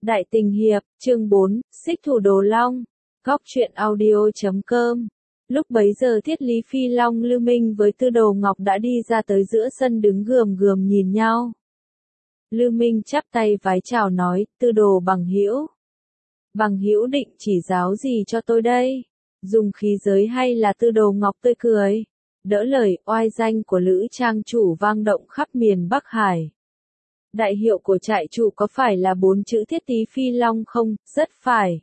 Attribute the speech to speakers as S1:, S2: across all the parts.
S1: Đại Tình Hiệp, chương 4, Xích Thủ Đồ Long, Góc truyện audio.com. Lúc bấy giờ Thiết Lý Phi Long Lưu Minh với Tư Đồ Ngọc đã đi ra tới giữa sân đứng gườm gườm nhìn nhau. Lưu Minh chắp tay vái chào nói, Tư Đồ bằng hữu. Bằng hữu định chỉ giáo gì cho tôi đây? Dùng khí giới hay là Tư Đồ Ngọc tươi cười? Đỡ lời oai danh của Lữ Trang chủ vang động khắp miền Bắc Hải. Đại hiệu của trại chủ có phải là 4 chữ Thiết Lý Phi Long không? Rất phải.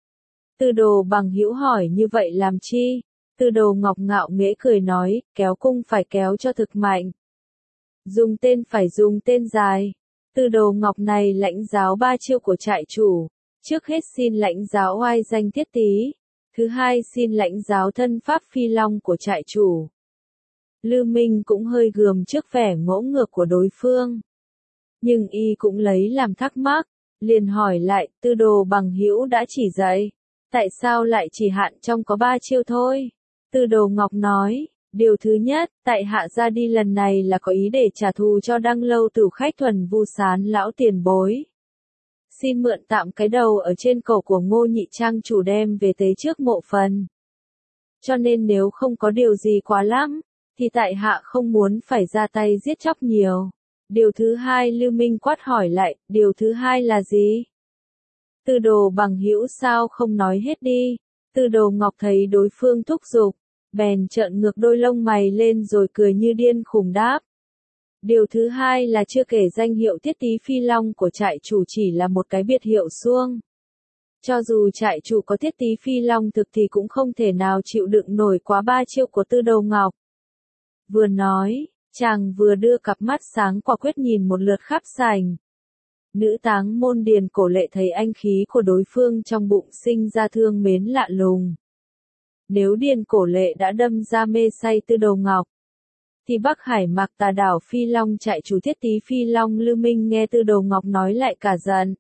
S1: Tư Đồ bằng hữu hỏi như vậy làm chi? Tư Đồ Ngọc ngạo nghễ cười nói, kéo cung phải kéo cho thực mạnh. Dùng tên phải dùng tên dài. Tư Đồ Ngọc này lãnh giáo 3 chiêu của trại chủ. Trước hết xin lãnh giáo oai danh Thiết Tý. Thứ hai xin lãnh giáo thân pháp Phi Long của trại chủ. Lưu Minh cũng hơi gườm trước vẻ ngỗ ngược của đối phương. Nhưng y cũng lấy làm thắc mắc, liền hỏi lại, Tư Đồ bằng hữu đã chỉ dạy. Tại sao lại chỉ hạn trong có 3 chiêu thôi? Tư Đồ Ngọc nói, điều thứ nhất, tại hạ ra đi lần này là có ý để trả thù cho Đăng Lâu Tử khách Thuần Vu Sán lão tiền bối. Xin mượn tạm cái đầu ở trên cổ của Ngô Nhị Trang chủ đem về tế trước mộ phần. Cho nên nếu không có điều gì quá lắm, thì tại hạ không muốn phải ra tay giết chóc nhiều. Điều thứ hai Lưu Minh quát hỏi lại, điều thứ hai là gì? Tư Đồ bằng hữu sao không nói hết đi? Tư Đồ Ngọc thấy đối phương thúc giục, bèn trợn ngược đôi lông mày lên rồi cười như điên khùng đáp. Điều thứ hai là chưa kể danh hiệu Thiết Tý Phi Long của trại chủ chỉ là một cái biệt hiệu suông. Cho dù trại chủ có Thiết Tý Phi Long thực thì cũng không thể nào chịu đựng nổi quá 3 chiêu của Tư Đồ Ngọc. Vừa nói, chàng vừa đưa cặp mắt sáng quả quyết nhìn một lượt khắp sảnh. Nữ táng môn Điền Cổ Lệ thấy anh khí của đối phương trong bụng sinh ra thương mến lạ lùng. Nếu Điền Cổ Lệ đã đâm ra mê say Tư Đồ Ngọc, thì Bắc Hải Mạc Tà đảo Phi Long trại chủ Thiết Tý Phi Long Lưu Minh nghe Tư Đồ Ngọc nói lại cả giận.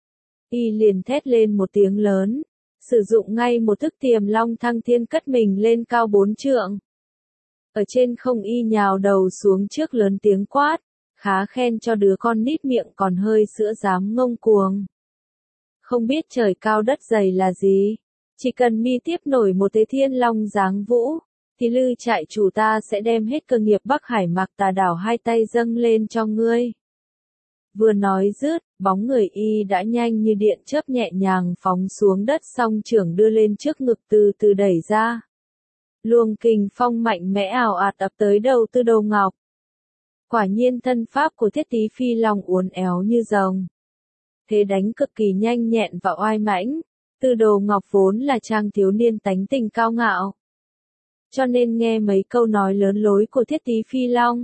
S1: Y liền thét lên một tiếng lớn, sử dụng ngay một thức Tiềm Long Thăng Thiên cất mình lên cao 4 trượng. Ở trên không y nhào đầu xuống trước lớn tiếng quát, khá khen cho đứa con nít miệng còn hơi sữa dám ngông cuồng. Không biết trời cao đất dày là gì, chỉ cần mi tiếp nổi một thế Thiên Long giáng vũ, thì Lư trại chủ ta sẽ đem hết cơ nghiệp Bắc Hải Mạc Tà đảo hai tay dâng lên cho ngươi. Vừa nói dứt, bóng người y đã nhanh như điện chớp nhẹ nhàng phóng xuống đất song trưởng đưa lên trước ngực từ từ đẩy ra. Luồng kình phong mạnh mẽ ào ạt ập tới đầu Tư Đồ Ngọc. Quả nhiên thân pháp của Thiết Tý Phi Long uốn éo như rồng. Thế đánh cực kỳ nhanh nhẹn và oai mãnh. Tư Đồ Ngọc vốn là trang thiếu niên tánh tình cao ngạo. Cho nên nghe mấy câu nói lớn lối của Thiết Tý Phi Long,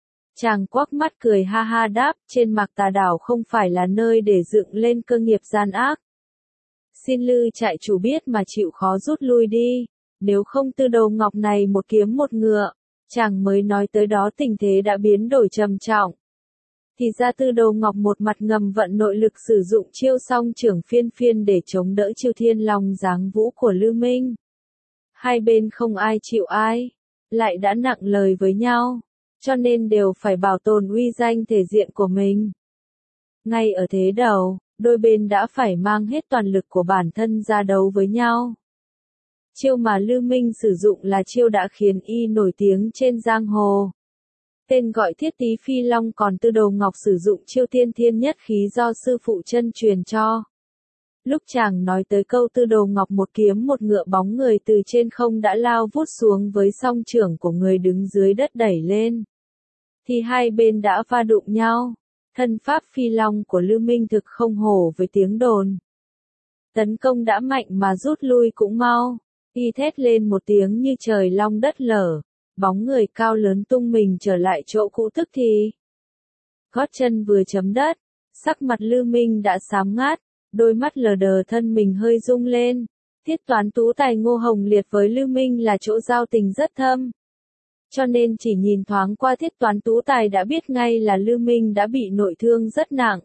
S1: chàng quắc mắt cười ha ha đáp, trên Mạc Tà đảo không phải là nơi để dựng lên cơ nghiệp gian ác. Xin Lư trại chủ biết mà chịu khó rút lui đi, nếu không Tư Đồ Ngọc này một kiếm một ngựa. Chàng mới nói tới đó tình thế đã biến đổi trầm trọng. Thì ra Tư Đồ Ngọc một mặt ngầm vận nội lực sử dụng chiêu song trưởng phiên phiên để chống đỡ chiêu Thiên Long giáng vũ của Lưu Minh. Hai bên không ai chịu ai, lại đã nặng lời với nhau, cho nên đều phải bảo tồn uy danh thể diện của mình. Ngay ở thế đầu, đôi bên đã phải mang hết toàn lực của bản thân ra đấu với nhau. Chiêu mà Lưu Minh sử dụng là chiêu đã khiến y nổi tiếng trên giang hồ. Tên gọi Thiết Tý Phi Long, còn Tư Đồ Ngọc sử dụng chiêu Tiên Thiên Nhất Khí do sư phụ chân truyền cho. Lúc chàng nói tới câu Tư Đồ Ngọc một kiếm một ngựa, bóng người từ trên không đã lao vút xuống với song trưởng của người đứng dưới đất đẩy lên. Thì hai bên đã va đụng nhau. Thân pháp Phi Long của Lưu Minh thực không hổ với tiếng đồn. Tấn công đã mạnh mà rút lui cũng mau. Y thét lên một tiếng như trời long đất lở, bóng người cao lớn tung mình trở lại chỗ cũ tức thì. Gót chân vừa chấm đất, sắc mặt Lưu Minh đã xám ngát, đôi mắt lờ đờ thân mình hơi rung lên. Thiết Toán Tú Tài Ngô Hồng Liệt với Lưu Minh là chỗ giao tình rất thâm. Cho nên chỉ nhìn thoáng qua Thiết Toán Tú Tài đã biết ngay là Lưu Minh đã bị nội thương rất nặng.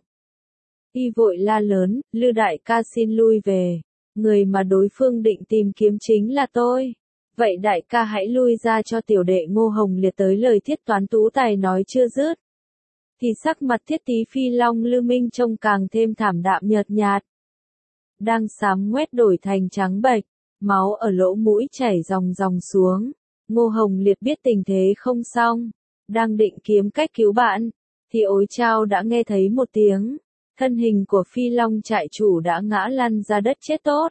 S1: Y vội la lớn, Lưu đại ca xin lui về. Người mà đối phương định tìm kiếm chính là tôi. Vậy đại ca hãy lui ra cho tiểu đệ Ngô Hồng Liệt tới lời Thiết Toán Tú Tài nói chưa dứt. thì sắc mặt Thiết Tí Phi Long Lư Minh trông càng thêm thảm đạm nhợt nhạt. Đang xám ngoét đổi thành trắng bệch, máu ở lỗ mũi chảy ròng ròng xuống. Ngô Hồng Liệt biết tình thế không xong, đang định kiếm cách cứu bạn, thì ối chao đã nghe thấy một tiếng, thân hình của Phi Long trại chủ đã ngã lăn ra đất chết tốt.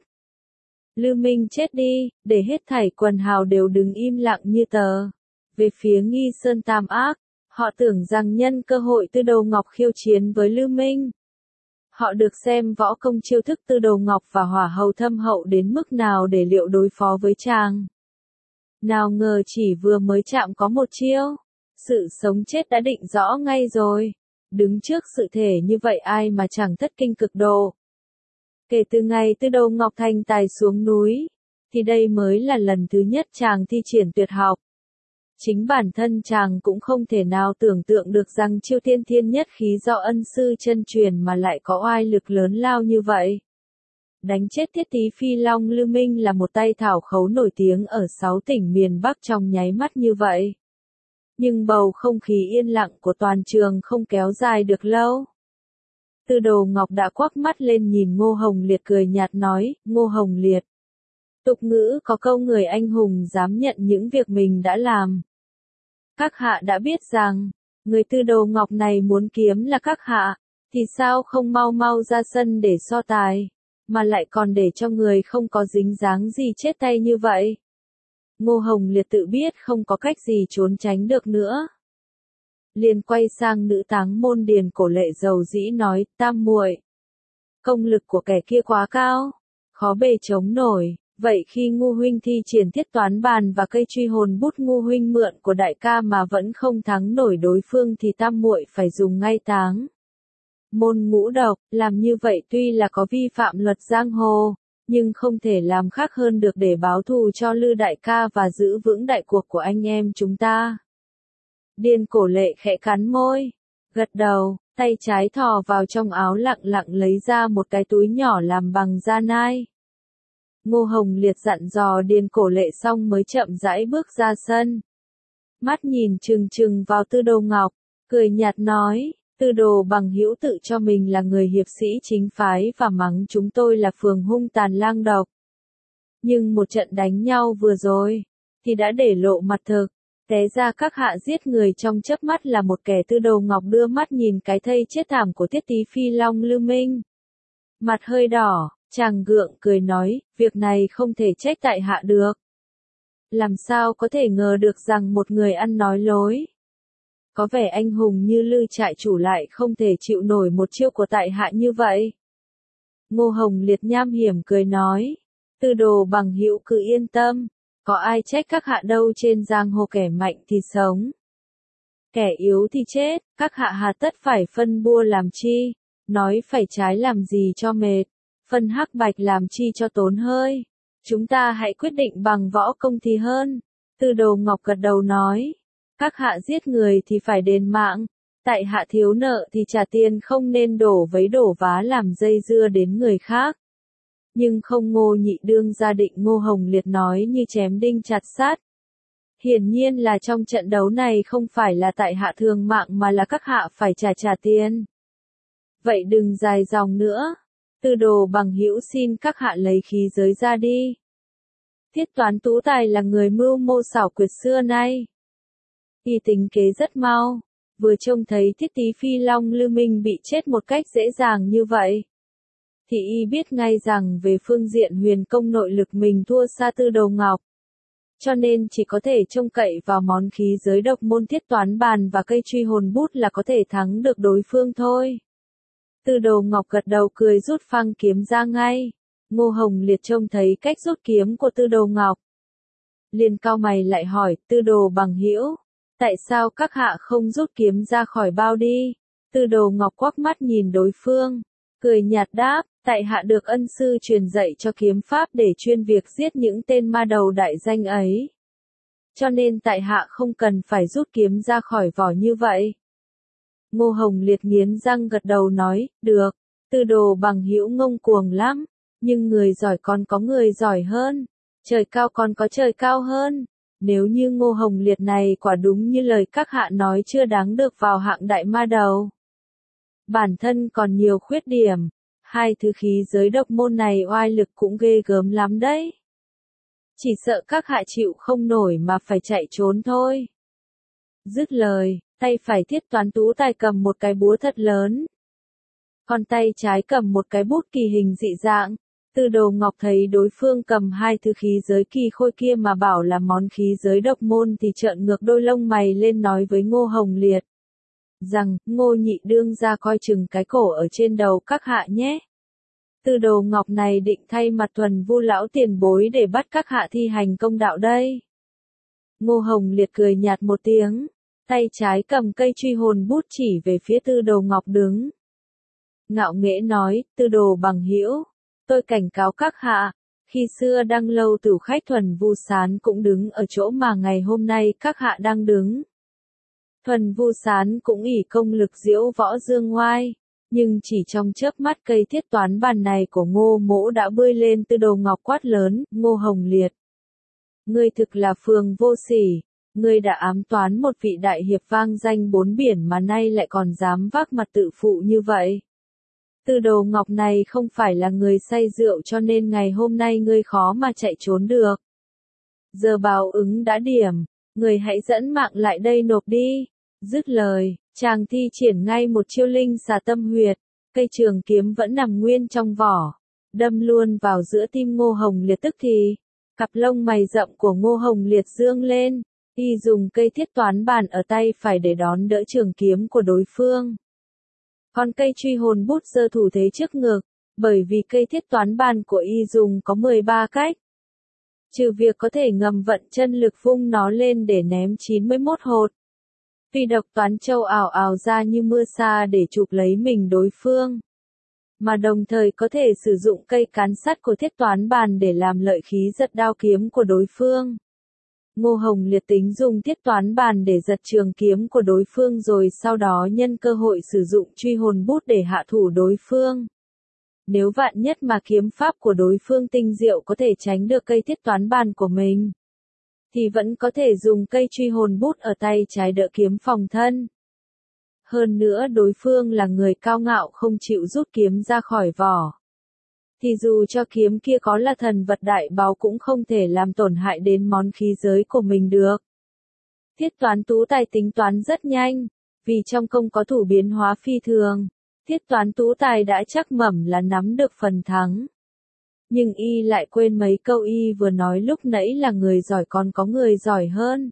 S1: Lư Minh chết đi, để hết thảy quần hào đều đứng im lặng như tờ. Về phía Nghi Sơn Tam Ác, họ tưởng rằng nhân cơ hội Tư Đồ Ngọc khiêu chiến với Lư Minh. Họ được xem võ công chiêu thức Tư Đồ Ngọc và hỏa hầu thâm hậu đến mức nào để liệu đối phó với chàng. Nào ngờ chỉ vừa mới chạm có một chiêu, sự sống chết đã định rõ ngay rồi. Đứng trước sự thể như vậy ai mà chẳng thất kinh cực độ. Kể từ ngày Tư Đồ Ngọc thành tài xuống núi, thì đây mới là lần thứ nhất chàng thi triển tuyệt học. Chính bản thân chàng cũng không thể nào tưởng tượng được rằng chiêu tiên thiên nhất khí do ân sư chân truyền mà lại có oai lực lớn lao như vậy. Đánh chết Thiết Tí Phi Long Lư Minh là một tay thảo khấu nổi tiếng ở 6 tỉnh miền Bắc trong nháy mắt như vậy. Nhưng bầu không khí yên lặng của toàn trường không kéo dài được lâu. Tư Đồ Ngọc đã quắc mắt lên nhìn Ngô Hồng Liệt cười nhạt nói, Ngô Hồng Liệt. Tục ngữ có câu người anh hùng dám nhận những việc mình đã làm. Các hạ đã biết rằng, người Tư Đồ Ngọc này muốn kiếm là các hạ, thì sao không mau mau ra sân để so tài, mà lại còn để cho người không có dính dáng gì chết tay như vậy. Ngô Hồng Liệt tự biết không có cách gì trốn tránh được nữa. Liền quay sang nữ táng môn Điền Cổ Lệ dầu dĩ nói, tam muội, công lực của kẻ kia quá cao, khó bề chống nổi. Vậy khi Ngu huynh thi triển thiết toán bàn và cây truy hồn bút Ngu huynh mượn của đại ca mà vẫn không thắng nổi đối phương thì tam muội phải dùng ngay táng môn ngũ độc. Làm như vậy tuy là có vi phạm luật giang hồ, nhưng không thể làm khác hơn được để báo thù cho Lư đại ca và giữ vững đại cuộc của anh em chúng ta. Điền Cổ Lệ khẽ cắn môi, gật đầu, tay trái thò vào trong áo lặng lặng lấy ra một cái túi nhỏ làm bằng da nai. Ngô Hồng Liệt dặn dò Điền Cổ Lệ xong mới chậm rãi bước ra sân. Mắt nhìn trừng trừng vào Tư Đồ Ngọc, cười nhạt nói, Tư Đồ bằng hữu tự cho mình là người hiệp sĩ chính phái và mắng chúng tôi là phường hung tàn lang độc. Nhưng một trận đánh nhau vừa rồi, thì đã để lộ mặt thực, té ra các hạ giết người trong chớp mắt là một kẻ. Tư Đồ Ngọc đưa mắt nhìn cái thây chết thảm của Thiết Tí Phi Long Lư Minh. Mặt hơi đỏ. Chàng gượng cười nói, việc này không thể trách tại hạ được. Làm sao có thể ngờ được rằng một người ăn nói lối, có vẻ anh hùng như Lư trại chủ lại không thể chịu nổi một chiêu của tại hạ như vậy. Ngô Hồng Liệt nham hiểm cười nói, Tư Đồ bằng hữu cứ yên tâm, có ai trách các hạ đâu, trên giang hồ kẻ mạnh thì sống, kẻ yếu thì chết, các hạ hà tất phải phân bua làm chi, nói phải trái làm gì cho mệt. Phân hắc bạch làm chi cho tốn hơi. Chúng ta hãy quyết định bằng võ công thì hơn. Tư Đồ Ngọc gật đầu nói. Các hạ giết người thì phải đền mạng. Tại hạ thiếu nợ thì trả tiền, không nên đổ vấy đổ vá làm dây dưa đến người khác. Nhưng không. Ngô Nhị đương gia định Ngô Hồng Liệt nói như chém đinh chặt sắt. Hiển nhiên là trong trận đấu này không phải là tại hạ thường mạng mà là các hạ phải trả tiền. Vậy đừng dài dòng nữa. Tư Đồ bằng hữu xin các hạ lấy khí giới ra đi. Thiết Toán Tú Tài là người mưu mô xảo quyệt xưa nay. Y tính kế rất mau, vừa trông thấy Thiết Tí Phi Long Lư Minh bị chết một cách dễ dàng như vậy, thì y biết ngay rằng về phương diện huyền công nội lực mình thua xa Tư Đồ Ngọc. Cho nên chỉ có thể trông cậy vào món khí giới độc môn thiết toán bàn và cây truy hồn bút là có thể thắng được đối phương thôi. Tư Đồ Ngọc gật đầu cười rút phăng kiếm ra ngay. Ngô Hồng Liệt trông thấy cách rút kiếm của Tư Đồ Ngọc, liền cau mày lại hỏi, Tư Đồ bằng hữu, tại sao các hạ không rút kiếm ra khỏi bao đi? Tư Đồ Ngọc quắc mắt nhìn đối phương, cười nhạt đáp, tại hạ được ân sư truyền dạy cho kiếm pháp để chuyên việc giết những tên ma đầu đại danh ấy. Cho nên tại hạ không cần phải rút kiếm ra khỏi vỏ như vậy. Ngô Hồng Liệt nghiến răng gật đầu nói, được, Tư Đồ bằng hữu ngông cuồng lắm, nhưng người giỏi còn có người giỏi hơn, trời cao còn có trời cao hơn, Nếu như Ngô Hồng Liệt này quả đúng như lời các hạ nói chưa đáng được vào hạng đại ma đầu. Bản thân còn nhiều khuyết điểm, hai thứ khí giới độc môn này oai lực cũng ghê gớm lắm đấy. Chỉ sợ các hạ chịu không nổi mà phải chạy trốn thôi. Dứt lời, tay phải Thiết Toán Tú Tài cầm một cái búa thật lớn. Còn tay trái cầm một cái bút kỳ hình dị dạng. Tư Đồ Ngọc thấy đối phương cầm hai thứ khí giới kỳ khôi kia mà bảo là món khí giới độc môn thì trợn ngược đôi lông mày lên nói với Ngô Hồng Liệt. Rằng, Ngô nhị đương ra coi chừng cái cổ ở trên đầu các hạ nhé. Tư Đồ Ngọc này định thay mặt Thuần Vu lão tiền bối để bắt các hạ thi hành công đạo đây. Ngô Hồng Liệt cười nhạt một tiếng, tay trái cầm cây truy hồn bút chỉ về phía Tư Đồ Ngọc đứng. Ngạo nghễ nói, Tư Đồ bằng hữu, tôi cảnh cáo các hạ, khi xưa Đăng Lâu Tửu khách Thuần Vu Sán cũng đứng ở chỗ mà ngày hôm nay các hạ đang đứng. Thuần Vu Sán cũng ỷ công lực diễu võ dương oai, nhưng chỉ trong chớp mắt cây thiết toán bàn này của Ngô Mỗ đã bươi lên. Tư Đồ Ngọc quát lớn, Ngô Hồng Liệt. Ngươi thực là phường vô sỉ, ngươi đã ám toán một vị đại hiệp vang danh bốn biển mà nay lại còn dám vác mặt tự phụ như vậy. Tư Đồ Ngọc này không phải là người say rượu cho nên ngày hôm nay ngươi khó mà chạy trốn được. Giờ báo ứng đã điểm, người hãy dẫn mạng lại đây nộp đi. Dứt lời, chàng thi triển ngay một chiêu linh xà tâm huyệt, cây trường kiếm vẫn nằm nguyên trong vỏ, đâm luôn vào giữa tim Ngô Hồng Liệt. Tức thì, cặp lông mày rậm của Ngô Hồng Liệt dương lên, y dùng cây thiết toán bàn ở tay phải để đón đỡ trường kiếm của đối phương. Còn cây truy hồn bút giơ thủ thế trước ngực, bởi vì cây thiết toán bàn của y dùng có 13 cách. Trừ việc có thể ngầm vận chân lực vung nó lên để ném 91 hột. Vì độc toán châu ảo ảo ra như mưa sa để chụp lấy mình đối phương. Mà đồng thời có thể sử dụng cây cán sắt của thiết toán bàn để làm lợi khí giật đao kiếm của đối phương. Ngô Hồng Liệt tính dùng thiết toán bàn để giật trường kiếm của đối phương rồi sau đó nhân cơ hội sử dụng truy hồn bút để hạ thủ đối phương. Nếu vạn nhất mà kiếm pháp của đối phương tinh diệu có thể tránh được cây thiết toán bàn của mình, thì vẫn có thể dùng cây truy hồn bút ở tay trái đỡ kiếm phòng thân. Hơn nữa đối phương là người cao ngạo không chịu rút kiếm ra khỏi vỏ. Thì dù cho kiếm kia có là thần vật đại báu cũng không thể làm tổn hại đến món khí giới của mình được. Thiết Toán Tú Tài tính toán rất nhanh, vì trong công có thủ biến hóa phi thường, Thiết Toán Tú Tài đã chắc mẩm là nắm được phần thắng. Nhưng y lại quên mấy câu y vừa nói lúc nãy là người giỏi còn có người giỏi hơn.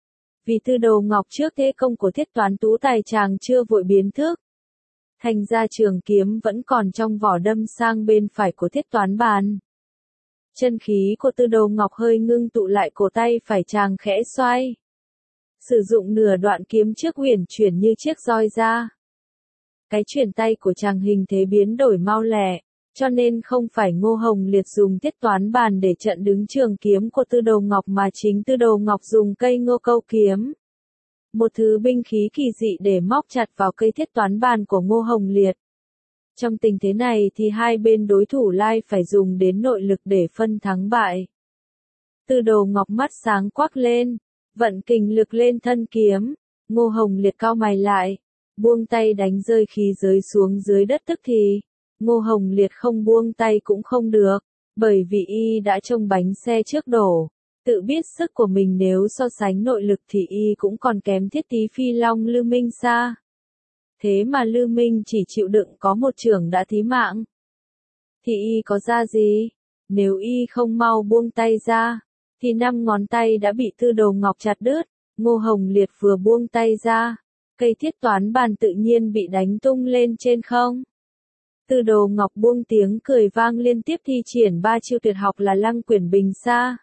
S1: Vì Tư Đồ Ngọc trước thế công của Thiết Toán Tú Tài chàng chưa vội biến thức. Thành ra trường kiếm vẫn còn trong vỏ đâm sang bên phải của thiết toán bàn. Chân khí của Tư Đồ Ngọc hơi ngưng tụ lại cổ tay phải chàng khẽ xoay. Sử dụng nửa đoạn kiếm trước huyền chuyển như chiếc roi ra. Cái chuyển tay của chàng hình thế biến đổi mau lẹ, cho nên không phải Ngô Hồng Liệt dùng thiết toán bàn để trận đứng trường kiếm của Tư Đồ Ngọc mà chính Tư Đồ Ngọc dùng cây ngô câu kiếm. Một thứ binh khí kỳ dị để móc chặt vào cây thiết toán bàn của Ngô Hồng Liệt. Trong tình thế này thì hai bên đối thủ lai phải dùng đến nội lực để phân thắng bại. Tư Đồ Ngọc mắt sáng quắc lên, vận kình lực lên thân kiếm, Ngô Hồng Liệt cau mày lại, buông tay đánh rơi khí giới xuống dưới đất. Tức thì, Ngô Hồng Liệt không buông tay cũng không được, bởi vì y đã trông bánh xe trước đổ. Tự biết sức của mình nếu so sánh nội lực thì y cũng còn kém Thiết Tí Phi Long Lư Minh xa. Thế mà Lư Minh chỉ chịu đựng có một chưởng đã thí mạng. Thì y có ra gì? Nếu y không mau buông tay ra, thì 5 ngón tay đã bị Tư Đồ Ngọc chặt đứt. Ngô Hồng Liệt vừa buông tay ra, cây thiết toán bàn tự nhiên bị đánh tung lên trên không. Tư Đồ Ngọc buông tiếng cười vang liên tiếp thi triển 3 chiêu tuyệt học là Lăng Quyển Bình Sa,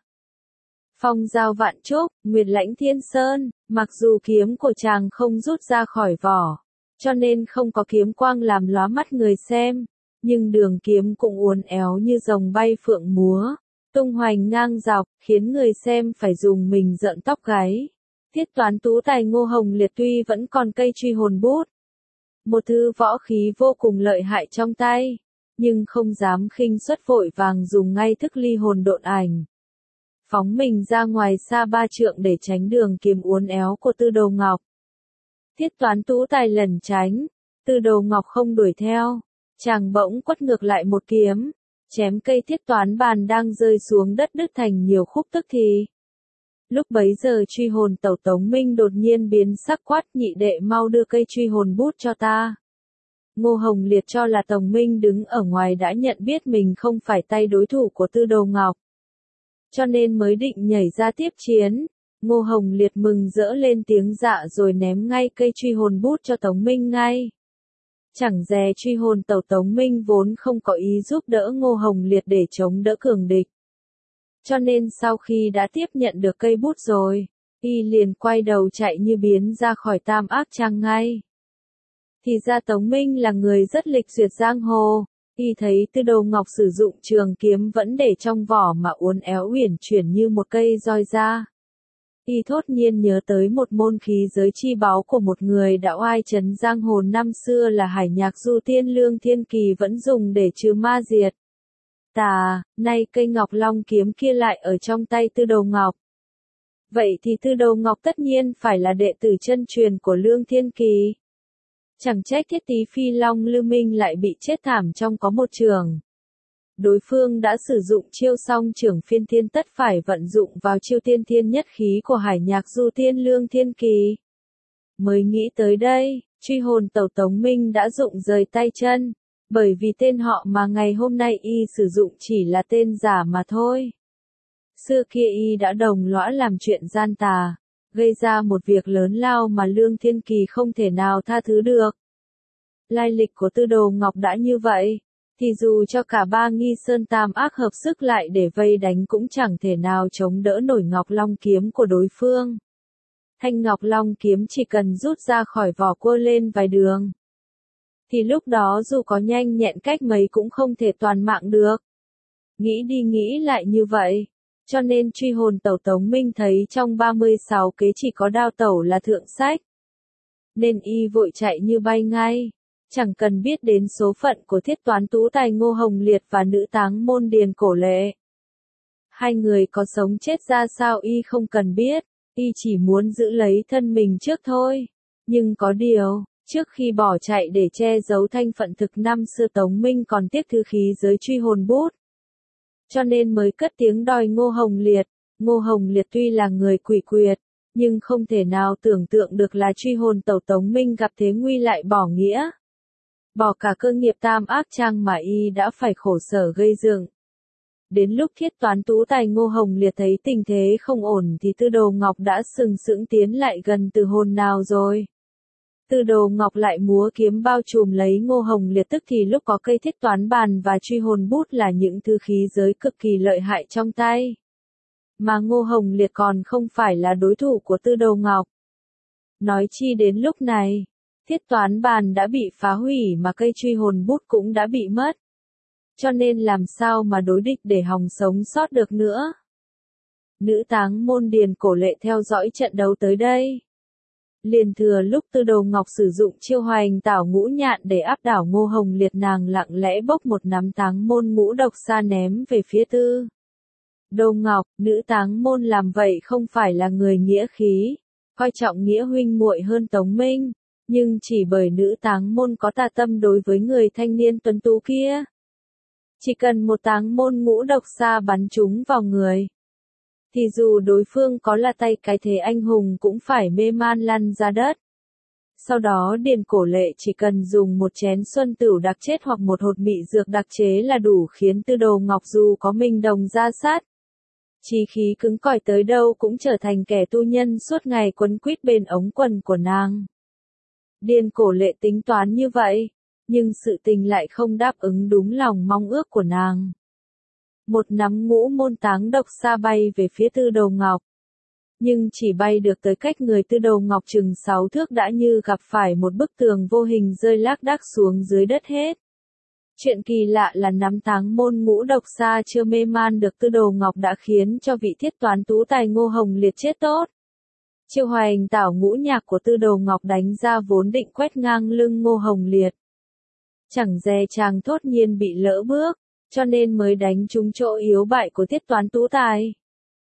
S1: Phong Giao Vạn Trúc, Nguyệt Lãnh Thiên Sơn. Mặc dù kiếm của chàng không rút ra khỏi vỏ, cho nên không có kiếm quang làm lóa mắt người xem, nhưng đường kiếm cũng uốn éo như rồng bay phượng múa, tung hoành ngang dọc, khiến người xem phải dùng mình rợn tóc gáy. Thiết Toán Tú Tài Ngô Hồng Liệt tuy vẫn còn cây truy hồn bút, một thứ võ khí vô cùng lợi hại trong tay, nhưng không dám khinh suất, vội vàng dùng ngay thức ly hồn độn ảnh. phóng mình ra ngoài xa 3 trượng để tránh đường kiếm uốn éo của Tư Đồ Ngọc. Thiết Toán Tú Tài lẩn tránh, Tư Đồ Ngọc không đuổi theo, chàng bỗng quất ngược lại một kiếm, chém cây thiết toán bàn đang rơi xuống đất đứt thành nhiều khúc tức thì. Lúc bấy giờ truy hồn tẩu Tống Minh đột nhiên biến sắc quát: nhị đệ mau đưa cây truy hồn bút cho ta. Ngô Hồng Liệt cho là Tống Minh đứng ở ngoài đã nhận biết mình không phải tay đối thủ của Tư Đồ Ngọc, cho nên mới định nhảy ra tiếp chiến. Ngô Hồng Liệt mừng rỡ lên tiếng dạ rồi ném ngay cây truy hồn bút cho Tống Minh ngay. Chẳng dè truy hồn tẩu Tống Minh vốn không có ý giúp đỡ Ngô Hồng Liệt để chống đỡ cường địch. Cho nên sau khi đã tiếp nhận được cây bút rồi, y liền quay đầu chạy như biến ra khỏi Tam Ác Trang ngay. Thì ra Tống Minh là người rất lịch duyệt giang hồ, y thấy Tư Đồ Ngọc sử dụng trường kiếm vẫn để trong vỏ mà uốn éo uyển chuyển như một cây roi ra. Y thốt nhiên nhớ tới một môn khí giới chi báu của một người đã oai trấn giang hồ năm xưa là Hải Nhạc Du Tiên Lương Thiên Kỳ vẫn dùng để trừ ma diệt tà, nay cây Ngọc Long kiếm kia lại ở trong tay Tư Đồ Ngọc. Vậy thì Tư Đồ Ngọc tất nhiên phải là đệ tử chân truyền của Lương Thiên Kỳ. Chẳng trách Thiết Tí Phi Long Lư Minh lại bị chết thảm trong có một trường. Đối phương đã sử dụng chiêu song trưởng phiên thiên tất phải vận dụng vào chiêu tiên thiên nhất khí của Hải Nhạc Du Tiên Lương Thiên Kỳ. Mới nghĩ tới đây, truy hồn tẩu Tống Minh đã rụng rời tay chân, bởi vì tên họ mà ngày hôm nay y sử dụng chỉ là tên giả mà thôi. Xưa kia y đã đồng lõa làm chuyện gian tà, gây ra một việc lớn lao mà Lương Thiên Kỳ không thể nào tha thứ được. Lai lịch của Tư Đồ Ngọc đã như vậy, thì dù cho cả ba Nghi Sơn Tam Ác hợp sức lại để vây đánh cũng chẳng thể nào chống đỡ nổi Ngọc Long kiếm của đối phương. Thanh Ngọc Long kiếm chỉ cần rút ra khỏi vỏ quơ lên vài đường, thì lúc đó dù có nhanh nhẹn cách mấy cũng không thể toàn mạng được. Nghĩ đi nghĩ lại như vậy, cho nên truy hồn tẩu Tống Minh thấy trong 36 kế chỉ có đao tẩu là thượng sách. Nên y vội chạy như bay ngay, chẳng cần biết đến số phận của Thiết Toán Tú Tài Ngô Hồng Liệt và nữ táng môn Điền Cổ Lệ. Hai người có sống chết ra sao y không cần biết, y chỉ muốn giữ lấy thân mình trước thôi. Nhưng có điều, trước khi bỏ chạy để che giấu thanh phận thực năm xưa Tống Minh còn tiếc thứ khí giới truy hồn bút. Cho nên mới cất tiếng đòi Ngô Hồng Liệt. Ngô Hồng Liệt tuy là người quỷ quyệt, nhưng không thể nào tưởng tượng được là truy hồn tẩu Tống Minh gặp thế nguy lại bỏ nghĩa. Bỏ cả cơ nghiệp Tam Ác Trang mà y đã phải khổ sở gây dựng. Đến lúc Thiết Toán Tú Tài Ngô Hồng Liệt thấy tình thế không ổn thì Tư Đồ Ngọc đã sừng sững tiến lại gần từ hồn nào rồi. Tư Đồ Ngọc lại múa kiếm bao trùm lấy Ngô Hồng Liệt, tức thì lúc có cây thiết toán bàn và truy hồn bút là những thứ khí giới cực kỳ lợi hại trong tay. Mà Ngô Hồng Liệt còn không phải là đối thủ của Tư Đồ Ngọc. Nói chi đến lúc này, thiết toán bàn đã bị phá hủy mà cây truy hồn bút cũng đã bị mất. Cho nên làm sao mà đối địch để hòng sống sót được nữa. Nữ táng môn Điền Cổ Lệ theo dõi trận đấu tới đây. Liền thừa lúc Tư Đồ Ngọc sử dụng chiêu hoành tảo ngũ nhạn để áp đảo Ngô Hồng Liệt, nàng lặng lẽ bốc một nắm táng môn ngũ độc xa ném về phía Tư Đồ Ngọc. Nữ táng môn làm vậy không phải là người nghĩa khí, coi trọng nghĩa huynh muội hơn Tống Minh, nhưng chỉ bởi nữ táng môn có tà tâm đối với người thanh niên tuấn tú kia. Chỉ cần một táng môn ngũ độc xa bắn trúng vào người, thì dù đối phương có là tay cái thế anh hùng cũng phải mê man lăn ra đất. Sau đó Điền Cổ Lệ chỉ cần dùng một chén xuân tửu đặc chết hoặc một hột mị dược đặc chế là đủ khiến Tư Đồ Ngọc dù có mình đồng ra sát, chí khí cứng cỏi tới đâu cũng trở thành kẻ tu nhân suốt ngày quấn quýt bên ống quần của nàng. Điền Cổ Lệ tính toán như vậy, nhưng sự tình lại không đáp ứng đúng lòng mong ước của nàng. Một nắm ngũ môn táng độc xa bay về phía Tư Đồ Ngọc. Nhưng chỉ bay được tới cách người Tư Đồ Ngọc chừng 6 thước đã như gặp phải một bức tường vô hình rơi lác đác xuống dưới đất hết. Chuyện kỳ lạ là nắm táng môn ngũ độc xa chưa mê man được Tư Đồ Ngọc đã khiến cho vị thiết toán tú tài Ngô Hồng Liệt chết tốt. Chiêu hoành tảo ngũ nhạc của Tư Đồ Ngọc đánh ra vốn định quét ngang lưng Ngô Hồng Liệt. Chẳng dè chàng thốt nhiên bị lỡ bước, cho nên mới đánh trúng chỗ yếu bại của thiết toán tú tài.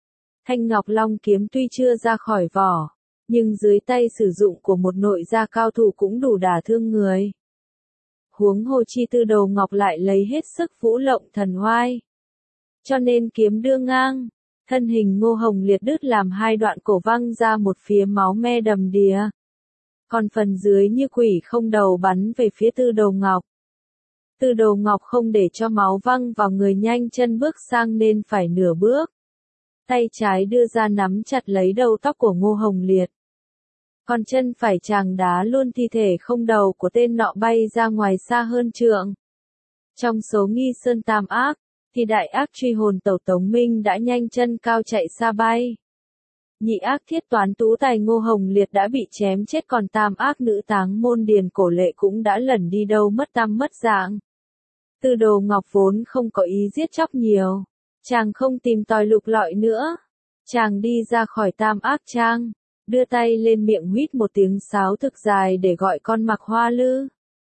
S1: Thanh Ngọc Long kiếm tuy chưa ra khỏi vỏ, nhưng dưới tay sử dụng của một nội gia cao thủ cũng đủ đả thương người. Huống hồ chi Tư Đồ Ngọc lại lấy hết sức vũ lộng thần oai. Cho nên kiếm đưa ngang, thân hình Ngô Hồng Liệt đứt làm hai đoạn, cổ văng ra một phía, máu me đầm đìa. Còn phần dưới như quỷ không đầu bắn về phía Tư Đồ Ngọc. Tư Đồ Ngọc không để cho máu văng vào người, nhanh chân bước sang nên phải nửa bước. Tay trái đưa ra nắm chặt lấy đầu tóc của Ngô Hồng Liệt. Còn chân phải chàng đá luôn thi thể không đầu của tên nọ bay ra ngoài xa hơn trượng. Trong số Nghi Sơn tam ác, thì đại ác truy hồn tẩu Tống Minh đã nhanh chân cao chạy xa bay. Nhị ác thiết toán tú tài Ngô Hồng Liệt đã bị chém chết, còn tam ác nữ táng môn Điền Cổ Lệ cũng đã lẩn đi đâu mất tăm mất dạng. Tư Đồ Ngọc vốn không có ý giết chóc nhiều, chàng không tìm tòi lục lọi nữa. Chàng đi ra khỏi tam ác trang, đưa tay lên miệng huýt một tiếng sáo thực dài để gọi con Mạc Hoa Lư.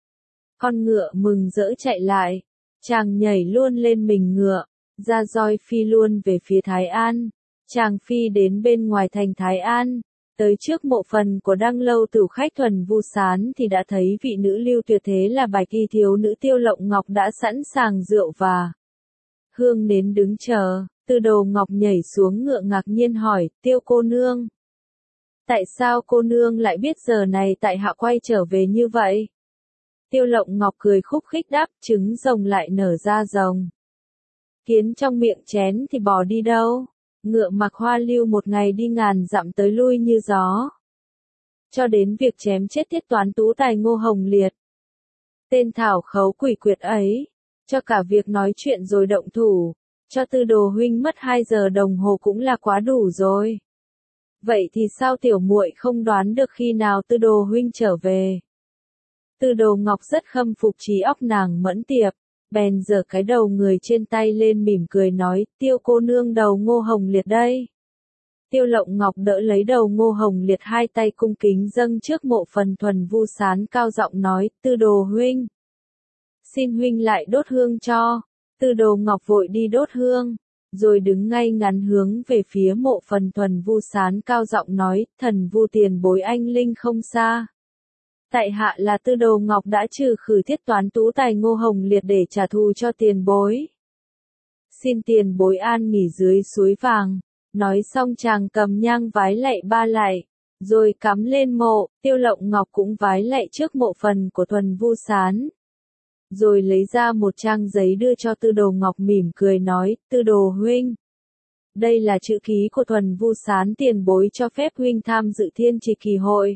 S1: Con ngựa mừng rỡ chạy lại, chàng nhảy luôn lên mình ngựa, ra roi phi luôn về phía Thái An. Chàng phi đến bên ngoài thành Thái An, tới trước mộ phần của Đăng Lâu Tửu khách Thuần Vu Sán thì đã thấy vị nữ lưu tuyệt thế là Bạch Y thiếu nữ Tiêu Lộng Ngọc đã sẵn sàng rượu và hương nến đứng chờ. Tư Đồ Ngọc nhảy xuống ngựa ngạc nhiên hỏi, Tiêu cô nương, tại sao cô nương lại biết giờ này tại hạ quay trở về như vậy? Tiêu Lộng Ngọc cười khúc khích đáp, trứng rồng lại nở ra rồng. Kiến trong miệng chén thì bò đi đâu? Ngựa Mạc Hoa Lưu một ngày đi ngàn dặm tới lui như gió. Cho đến việc chém chết thiết toán tú tài Ngô Hồng Liệt. Tên thảo khấu quỷ quyệt ấy, cho cả việc nói chuyện rồi động thủ, cho Tư Đồ huynh mất 2 giờ đồng hồ cũng là quá đủ rồi. Vậy thì sao tiểu muội không đoán được khi nào Tư Đồ huynh trở về? Tư Đồ Ngọc rất khâm phục trí óc nàng mẫn tiệp, bèn giở cái đầu người trên tay lên mỉm cười nói, Tiêu cô nương đầu Ngô Hồng Liệt đây. Tiêu Lộng Ngọc đỡ lấy đầu Ngô Hồng Liệt, hai tay cung kính dâng trước mộ phần Thuần Vu Sán, cao giọng nói, Tư Đồ huynh, xin huynh lại đốt hương cho. Tư Đồ Ngọc vội đi đốt hương, rồi đứng ngay ngắn hướng về phía mộ phần Thuần Vu Sán, cao giọng nói, Thần Vu tiền bối anh linh không xa. Tại hạ là Tư Đồ Ngọc đã trừ khử thiết toán tú tài Ngô Hồng Liệt để trả thù cho tiền bối. Xin tiền bối an nghỉ dưới suối vàng. Nói xong chàng cầm nhang vái lạy 3 lạy, rồi cắm lên mộ. Tiêu Lộng Ngọc cũng vái lạy trước mộ phần của Thuần Vu Sán. Rồi lấy ra một trang giấy đưa cho Tư Đồ Ngọc, mỉm cười nói, Tư Đồ huynh, đây là chữ ký của Thuần Vu Sán tiền bối cho phép huynh tham dự Thiên Trì Kỳ hội.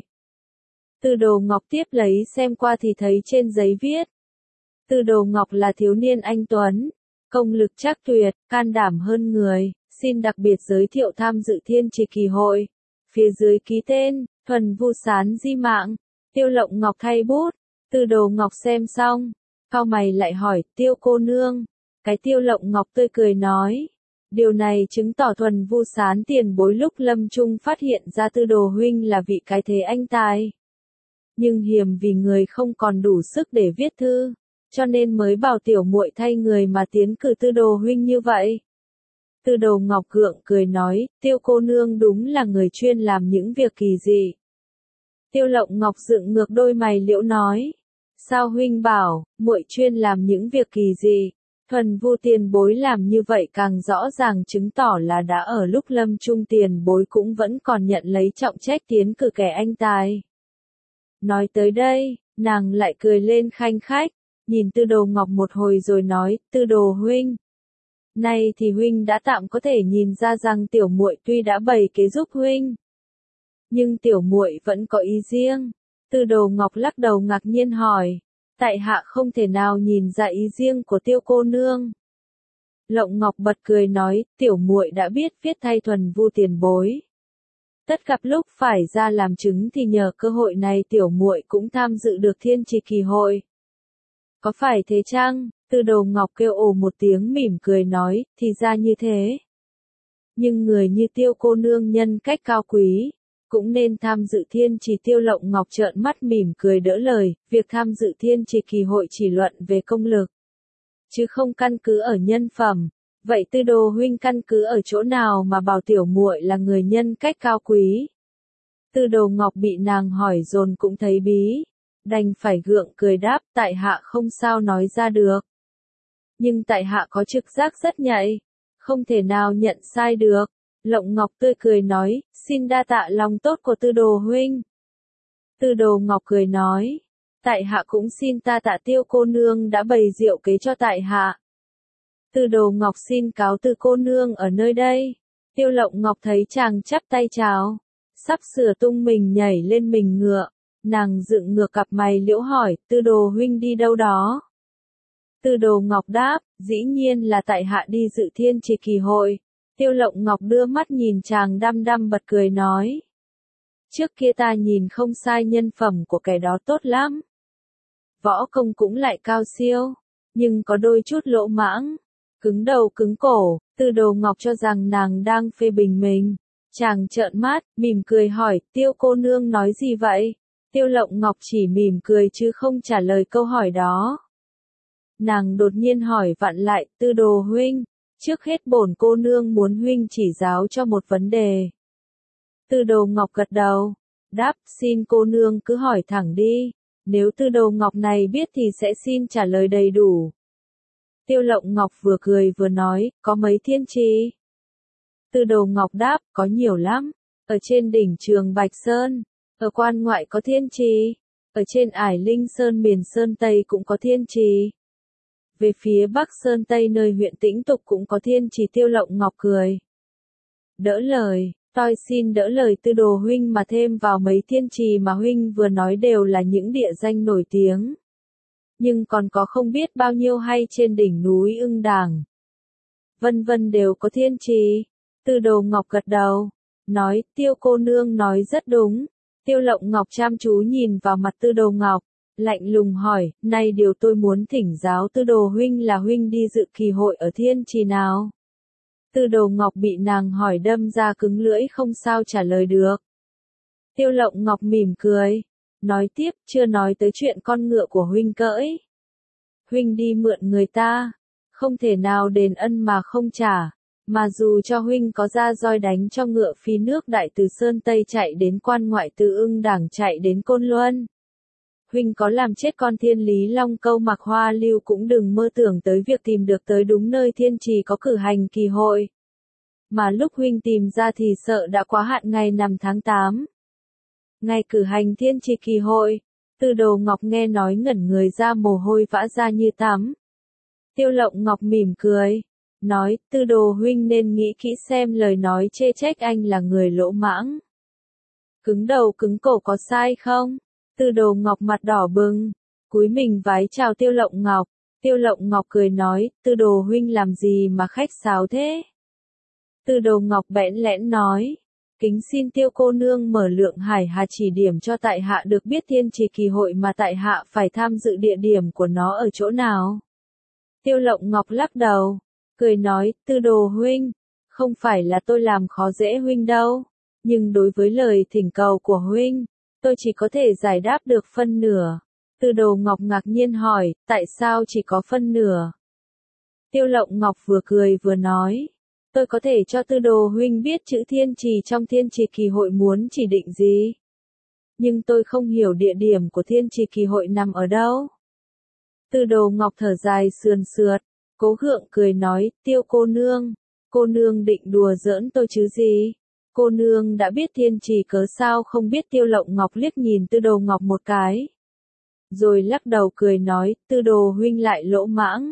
S1: Tư Đồ Ngọc tiếp lấy xem qua thì thấy trên giấy viết, Tư Đồ Ngọc là thiếu niên anh tuấn, công lực trắc tuyệt, can đảm hơn người, xin đặc biệt giới thiệu tham dự Thiên Trì Kỳ hội. Phía dưới ký tên, Thuần Vu Sán di mạng. Tiêu Lộng Ngọc thay bút. Tư Đồ Ngọc xem xong, cau mày lại hỏi, Tiêu cô nương. Cái Tiêu Lộng Ngọc tươi cười nói, điều này chứng tỏ Thuần Vu Sán tiền bối lúc lâm chung phát hiện ra Tư Đồ huynh là vị cái thế anh tài. Nhưng hiềm vì người không còn đủ sức để viết thư, cho nên mới bảo tiểu muội thay người mà tiến cử Tư Đồ huynh như vậy. Tư Đồ Ngọc gượng cười nói, Tiêu cô nương đúng là người chuyên làm những việc kỳ dị. Tiêu Lộng Ngọc dựng ngược đôi mày liễu nói, sao huynh bảo, muội chuyên làm những việc kỳ dị? Thuần Vu tiền bối làm như vậy càng rõ ràng chứng tỏ là đã ở lúc lâm chung tiền bối cũng vẫn còn nhận lấy trọng trách tiến cử kẻ anh tài. Nói tới đây, nàng lại cười lên khanh khách, nhìn Tư Đồ Ngọc một hồi rồi nói, Tư Đồ huynh, nay thì huynh đã tạm có thể nhìn ra rằng tiểu muội tuy đã bày kế giúp huynh, nhưng tiểu muội vẫn có ý riêng. Tư Đồ Ngọc lắc đầu ngạc nhiên hỏi, tại hạ không thể nào nhìn ra ý riêng của Tiêu cô nương. Lộng Ngọc bật cười nói, tiểu muội đã biết viết thay Thuần Vu tiền bối. Tất gặp lúc phải ra làm chứng thì nhờ cơ hội này tiểu muội cũng tham dự được Thiên Trì Kỳ hội. Có phải thế chăng? Tư Đồ Ngọc kêu ồ một tiếng mỉm cười nói, thì ra như thế. Nhưng người như Tiêu cô nương nhân cách cao quý, cũng nên tham dự Thiên Trì. Tiêu Lộng Ngọc trợn mắt mỉm cười đỡ lời, việc tham dự Thiên Trì Kỳ hội chỉ luận về công lực, chứ không căn cứ ở nhân phẩm. Vậy Tư Đồ huynh căn cứ ở chỗ nào mà bảo tiểu muội là người nhân cách cao quý? Tư Đồ Ngọc bị nàng hỏi dồn cũng thấy bí, đành phải gượng cười đáp, tại hạ không sao nói ra được. Nhưng tại hạ có trực giác rất nhạy, không thể nào nhận sai được. Lộng Ngọc tươi cười nói, xin đa tạ lòng tốt của Tư Đồ huynh. Tư Đồ Ngọc cười nói, tại hạ cũng xin ta tạ Tiêu cô nương đã bày rượu kế cho tại hạ. Tư Đồ Ngọc xin cáo từ cô nương ở nơi đây. Tiêu Lộng Ngọc thấy chàng chắp tay chào, sắp sửa tung mình nhảy lên mình ngựa, nàng dựng ngược cặp mày liễu hỏi, Tư Đồ huynh đi đâu đó? Tư Đồ Ngọc đáp, dĩ nhiên là tại hạ đi dự Thiên Trì kỳ hội. Tiêu Lộng Ngọc đưa mắt nhìn chàng đăm đăm bật cười nói, trước kia ta nhìn không sai nhân phẩm của kẻ đó tốt lắm. Võ công cũng lại cao siêu, nhưng có đôi chút lỗ mãng, cứng đầu cứng cổ. Tư Đồ Ngọc cho rằng nàng đang phê bình mình. Chàng trợn mắt, mỉm cười hỏi, Tiêu cô nương nói gì vậy? Tiêu Lộng Ngọc chỉ mỉm cười chứ không trả lời câu hỏi đó. Nàng đột nhiên hỏi vặn lại, Tư Đồ huynh, trước hết bổn cô nương muốn huynh chỉ giáo cho một vấn đề. Tư Đồ Ngọc gật đầu, đáp, xin cô nương cứ hỏi thẳng đi, nếu Tư Đồ Ngọc này biết thì sẽ xin trả lời đầy đủ. Tiêu Lộng Ngọc vừa cười vừa nói, có mấy thiên trì? Tư Đồ Ngọc đáp, có nhiều lắm, ở trên đỉnh Trường Bạch Sơn, ở quan ngoại có thiên trì, ở trên ải Linh Sơn miền Sơn Tây cũng có thiên trì. Về phía Bắc Sơn Tây nơi huyện Tĩnh Tục cũng có thiên trì. Tiêu Lộng Ngọc cười. Đỡ lời, tôi xin đỡ lời Tư Đồ huynh mà thêm vào mấy thiên trì mà huynh vừa nói đều là những địa danh nổi tiếng. Nhưng còn có không biết bao nhiêu hay trên đỉnh núi Ưng Đàng. Vân vân đều có thiên trì. Tư Đồ Ngọc gật đầu, nói, Tiêu cô nương nói rất đúng. Tiêu Lộng Ngọc chăm chú nhìn vào mặt Tư Đồ Ngọc, lạnh lùng hỏi, nay điều tôi muốn thỉnh giáo Tư Đồ huynh là huynh đi dự kỳ hội ở thiên trì nào? Tư Đồ Ngọc bị nàng hỏi đâm ra cứng lưỡi không sao trả lời được. Tiêu Lộng Ngọc mỉm cười, nói tiếp, chưa nói tới chuyện con ngựa của huynh cưỡi. Huynh đi mượn người ta, không thể nào đền ân mà không trả, mà dù cho huynh có ra roi đánh cho ngựa phi nước đại từ Sơn Tây chạy đến quan ngoại từ Ưng Đảng chạy đến Côn Luân. Huynh có làm chết con Thiên Lý Long Câu Mặc Hoa Lưu cũng đừng mơ tưởng tới việc tìm được tới đúng nơi thiên trì có cử hành kỳ hội. Mà lúc huynh tìm ra thì sợ đã quá hạn ngày năm tháng 8. Ngày cử hành thiên trì kỳ hội. Tư Đồ Ngọc nghe nói ngẩn người ra mồ hôi vã ra như tắm. Tiêu Lộng Ngọc mỉm cười, nói, Tư Đồ huynh nên nghĩ kỹ xem lời nói chê trách anh là người lỗ mãng. Cứng đầu cứng cổ có sai không? Tư Đồ Ngọc mặt đỏ bừng, cúi mình vái chào Tiêu Lộng Ngọc. Tiêu Lộng Ngọc cười nói, Tư Đồ huynh làm gì mà khách sáo thế? Tư Đồ Ngọc bẽn lẽn nói, kính xin Tiêu cô nương mở Lượng Hải Hà chỉ điểm cho tại hạ được biết thiên trì kỳ hội mà tại hạ phải tham dự địa điểm của nó ở chỗ nào. Tiêu Lộng Ngọc lắc đầu, cười nói, Tư Đồ huynh, không phải là tôi làm khó dễ huynh đâu, nhưng đối với lời thỉnh cầu của huynh, tôi chỉ có thể giải đáp được phân nửa. Tư Đồ Ngọc ngạc nhiên hỏi, tại sao chỉ có phân nửa? Tiêu Lộng Ngọc vừa cười vừa nói, tôi có thể cho Tư Đồ huynh biết chữ thiên trì trong thiên trì kỳ hội muốn chỉ định gì. Nhưng tôi không hiểu địa điểm của thiên trì kỳ hội nằm ở đâu. Tư Đồ Ngọc thở dài sườn sượt, cố gượng cười nói, Tiêu cô nương định đùa giỡn tôi chứ gì? Cô nương đã biết thiên trì cớ sao không biết? Tiêu Lộng Ngọc liếc nhìn Tư Đồ Ngọc một cái, rồi lắc đầu cười nói, Tư Đồ huynh lại lỗ mãng.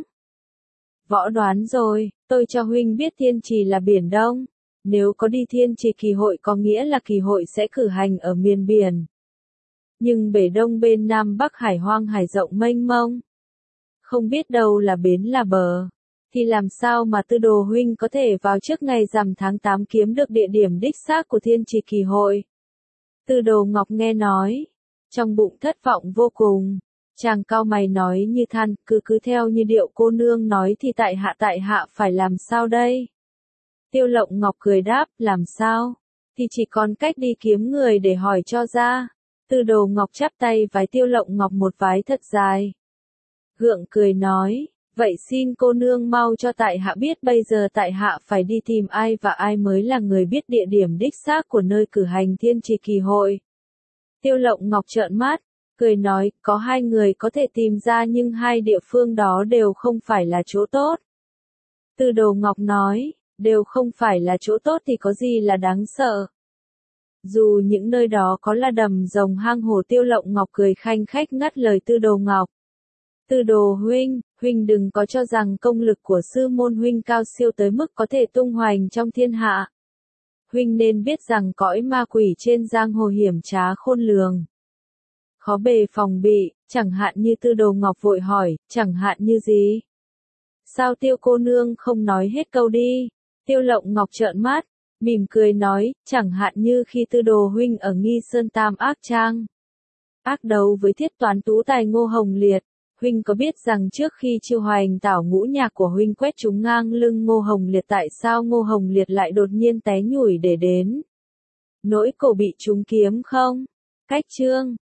S1: Võ đoán rồi, tôi cho huynh biết thiên trì là Biển Đông. Nếu có đi thiên trì kỳ hội có nghĩa là kỳ hội sẽ cử hành ở miền biển. Nhưng bể đông bên Nam Bắc hải hoang hải rộng mênh mông. Không biết đâu là bến là bờ. Thì làm sao mà Tư Đồ huynh có thể vào trước ngày rằm tháng 8 kiếm được địa điểm đích xác của thiên trì kỳ hội? Tư Đồ Ngọc nghe nói, trong bụng thất vọng vô cùng. Chàng cau mày nói như than, cứ theo như điệu cô nương nói thì tại hạ phải làm sao đây? Tiêu Lộng Ngọc cười đáp, làm sao? Thì chỉ còn cách đi kiếm người để hỏi cho ra. Tư Đồ Ngọc chắp tay vái Tiêu Lộng Ngọc một vái thật dài. Gượng cười nói, Vậy xin cô nương mau cho tại hạ biết bây giờ tại hạ phải đi tìm ai và ai mới là người biết địa điểm đích xác của nơi cử hành thiên trì kỳ hội. Tiêu Lộng Ngọc trợn mắt, cười nói, có 2 người có thể tìm ra nhưng 2 địa phương đó đều không phải là chỗ tốt. Tư Đồ Ngọc nói, đều không phải là chỗ tốt thì có gì là đáng sợ. Dù những nơi đó có là đầm rồng hang hổ. Tiêu Lộng Ngọc cười khanh khách ngắt lời Tư Đồ Ngọc. Tư Đồ huynh, huynh đừng có cho rằng công lực của sư môn huynh cao siêu tới mức có thể tung hoành trong thiên hạ. Huynh nên biết rằng cõi ma quỷ trên giang hồ hiểm trá khôn lường. Khó bề phòng bị, chẳng hạn như Tư Đồ Ngọc vội hỏi, chẳng hạn như gì? Sao Tiêu cô nương không nói hết câu đi? Tiêu Lộng Ngọc trợn mắt, mỉm cười nói, chẳng hạn như khi Tư Đồ huynh ở Nghi Sơn Tam Ác Trang ác đấu với thiết toán tú tài Ngô Hồng Liệt. Huynh có biết rằng trước khi chiêu hoành tảo ngũ nhạc của huynh quét trúng ngang lưng Ngô Hồng Liệt, tại sao Ngô Hồng Liệt lại đột nhiên té nhủi để đến nỗi cổ bị trúng kiếm không? Cách chương